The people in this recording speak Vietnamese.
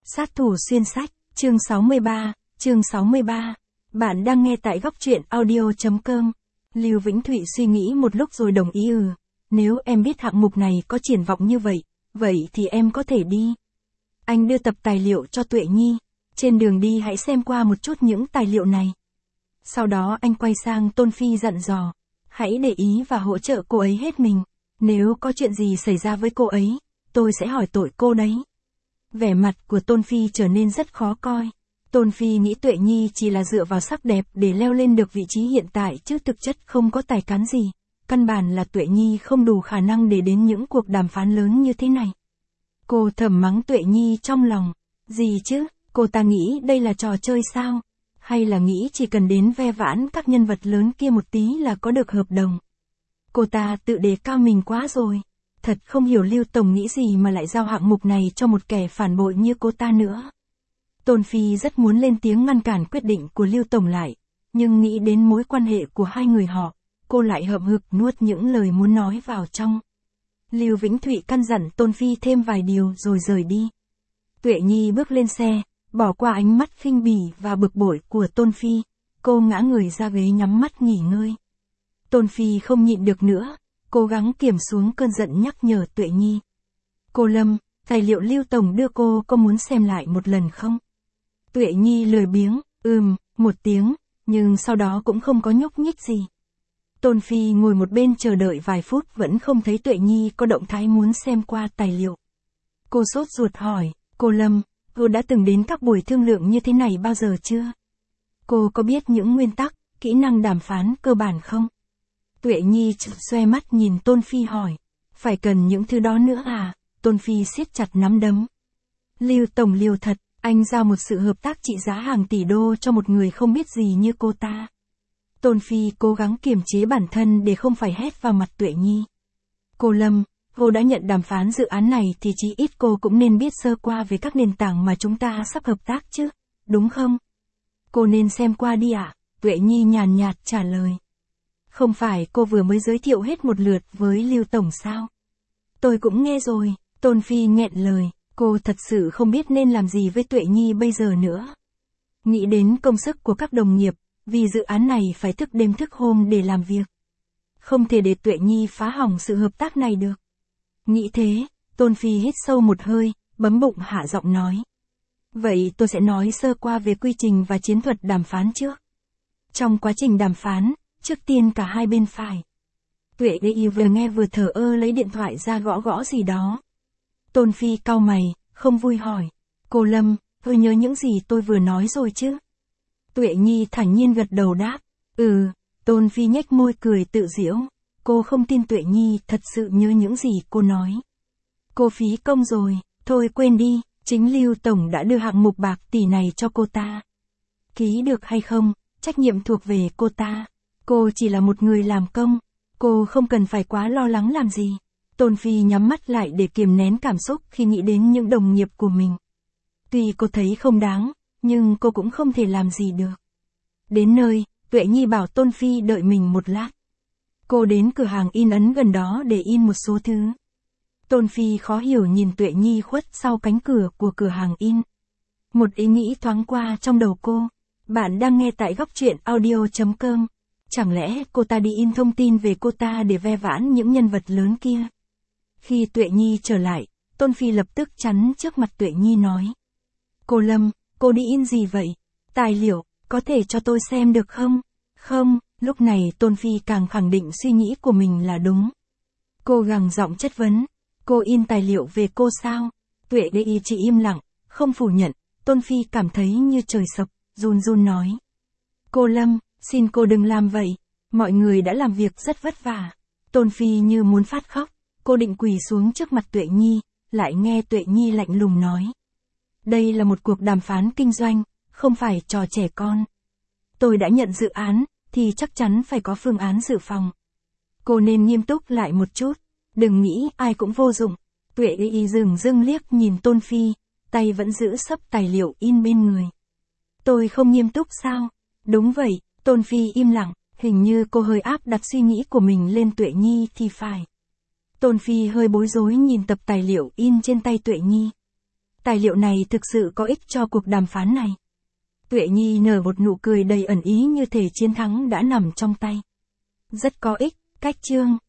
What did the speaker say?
Sát thủ xuyên sách, chương 63. Bạn đang nghe tại góc truyện audio.com. Lưu Vĩnh Thụy suy nghĩ một lúc rồi đồng ý nếu em biết hạng mục này có triển vọng như vậy, vậy thì em có thể đi. Anh đưa tập tài liệu cho Tuệ Nhi. Trên đường đi hãy xem qua một chút những tài liệu này. Sau đó anh quay sang Tôn Phi dặn dò. Hãy để ý và hỗ trợ cô ấy hết mình. Nếu có chuyện gì xảy ra với cô ấy, tôi sẽ hỏi tội cô đấy. Vẻ mặt của Tôn Phi trở nên rất khó coi. Tôn Phi nghĩ Tuệ Nhi chỉ là dựa vào sắc đẹp để leo lên được vị trí hiện tại chứ thực chất không có tài cán gì. Căn bản là Tuệ Nhi không đủ khả năng để đến những cuộc đàm phán lớn như thế này. Cô thầm mắng Tuệ Nhi trong lòng. Gì chứ, cô ta nghĩ đây là trò chơi sao? Hay là nghĩ chỉ cần đến ve vãn các nhân vật lớn kia một tí là có được hợp đồng? Cô ta tự đề cao mình quá rồi. Thật không hiểu Lưu Tổng nghĩ gì mà lại giao hạng mục này cho một kẻ phản bội như cô ta nữa. Tôn Phi rất muốn lên tiếng ngăn cản quyết định của Lưu Tổng lại, nhưng nghĩ đến mối quan hệ của hai người họ, cô lại hậm hực nuốt những lời muốn nói vào trong. Lưu Vĩnh Thụy căn dặn Tôn Phi thêm vài điều rồi rời đi. Tuệ Nhi bước lên xe, bỏ qua ánh mắt khinh bỉ và bực bội của Tôn Phi, cô ngã người ra ghế nhắm mắt nghỉ ngơi. Tôn Phi không nhịn được nữa, cố gắng kiềm xuống cơn giận nhắc nhở Tuệ Nhi. Cô Lâm, tài liệu Lưu Tổng đưa cô có muốn xem lại một lần không? Tuệ Nhi lười biếng, một tiếng, nhưng sau đó cũng không có nhúc nhích gì. Tôn Phi ngồi một bên chờ đợi vài phút vẫn không thấy Tuệ Nhi có động thái muốn xem qua tài liệu. Cô sốt ruột hỏi, cô Lâm, cô đã từng đến các buổi thương lượng như thế này bao giờ chưa? Cô có biết những nguyên tắc, kỹ năng đàm phán cơ bản không? Tuệ Nhi xoe mắt nhìn Tôn Phi hỏi, phải cần những thứ đó nữa à? Tôn Phi siết chặt nắm đấm. Lưu Tổng liều thật, anh giao một sự hợp tác trị giá hàng tỷ đô cho một người không biết gì như cô ta. Tôn Phi cố gắng kiềm chế bản thân để không phải hét vào mặt Tuệ Nhi. Cô Lâm, cô đã nhận đàm phán dự án này thì chí ít cô cũng nên biết sơ qua về các nền tảng mà chúng ta sắp hợp tác chứ, đúng không? Cô nên xem qua đi ạ, Tuệ Nhi nhàn nhạt trả lời. Không phải cô vừa mới giới thiệu hết một lượt với Lưu Tổng sao? Tôi cũng nghe rồi, Tôn Phi nghẹn lời, cô thật sự không biết nên làm gì với Tuệ Nhi bây giờ nữa. Nghĩ đến công sức của các đồng nghiệp, vì dự án này phải thức đêm thức hôm để làm việc. Không thể để Tuệ Nhi phá hỏng sự hợp tác này được. Nghĩ thế, Tôn Phi hít sâu một hơi, bấm bụng hạ giọng nói. Vậy tôi sẽ nói sơ qua về quy trình và chiến thuật đàm phán trước. Trong quá trình đàm phán, trước tiên cả hai bên phải. Tuệ Nhi vừa nghe vừa thờ ơ lấy điện thoại ra gõ gõ gì đó. Tôn Phi cau mày, không vui hỏi. Cô Lâm, tôi nhớ những gì tôi vừa nói rồi chứ? Tuệ Nhi thản nhiên gật đầu đáp. Tôn Phi nhếch môi cười tự giễu. Cô không tin Tuệ Nhi thật sự nhớ những gì cô nói. Cô phí công rồi, thôi quên đi, chính Lưu Tổng đã đưa hạng mục bạc tỷ này cho cô ta. Ký được hay không, trách nhiệm thuộc về cô ta. Cô chỉ là một người làm công, cô không cần phải quá lo lắng làm gì. Tôn Phi nhắm mắt lại để kiềm nén cảm xúc khi nghĩ đến những đồng nghiệp của mình. Tuy cô thấy không đáng, nhưng cô cũng không thể làm gì được. Đến nơi, Tuệ Nhi bảo Tôn Phi đợi mình một lát. Cô đến cửa hàng in ấn gần đó để in một số thứ. Tôn Phi khó hiểu nhìn Tuệ Nhi khuất sau cánh cửa của cửa hàng in. Một ý nghĩ thoáng qua trong đầu cô. Bạn đang nghe tại góc truyện audio.com. Chẳng lẽ cô ta đi in thông tin về cô ta để ve vãn những nhân vật lớn kia? Khi Tuệ Nhi trở lại, Tôn Phi lập tức chắn trước mặt Tuệ Nhi nói. Cô Lâm, cô đi in gì vậy? Tài liệu, có thể cho tôi xem được không? Không, lúc này Tôn Phi càng khẳng định suy nghĩ của mình là đúng. Cô gằn giọng chất vấn. Cô in tài liệu về cô sao? Tuệ Nhi chỉ im lặng, không phủ nhận. Tôn Phi cảm thấy như trời sập, run run nói. Cô Lâm, xin cô đừng làm vậy. Mọi người đã làm việc rất vất vả. Tôn Phi như muốn phát khóc. Cô định quỳ xuống trước mặt Tuệ Nhi, lại nghe Tuệ Nhi lạnh lùng nói. Đây là một cuộc đàm phán kinh doanh, không phải trò trẻ con. Tôi đã nhận dự án, thì chắc chắn phải có phương án dự phòng. Cô nên nghiêm túc lại một chút, đừng nghĩ ai cũng vô dụng. Tuệ Nhi dừng liếc nhìn Tôn Phi, tay vẫn giữ xấp tài liệu in bên người. Tôi không nghiêm túc sao? Đúng vậy, Tôn Phi im lặng, hình như cô hơi áp đặt suy nghĩ của mình lên Tuệ Nhi thì phải. Tôn Phi hơi bối rối nhìn tập tài liệu in trên tay Tuệ Nhi. Tài liệu này thực sự có ích cho cuộc đàm phán này. Tuệ Nhi nở một nụ cười đầy ẩn ý như thể chiến thắng đã nằm trong tay. Rất có ích, cách chương.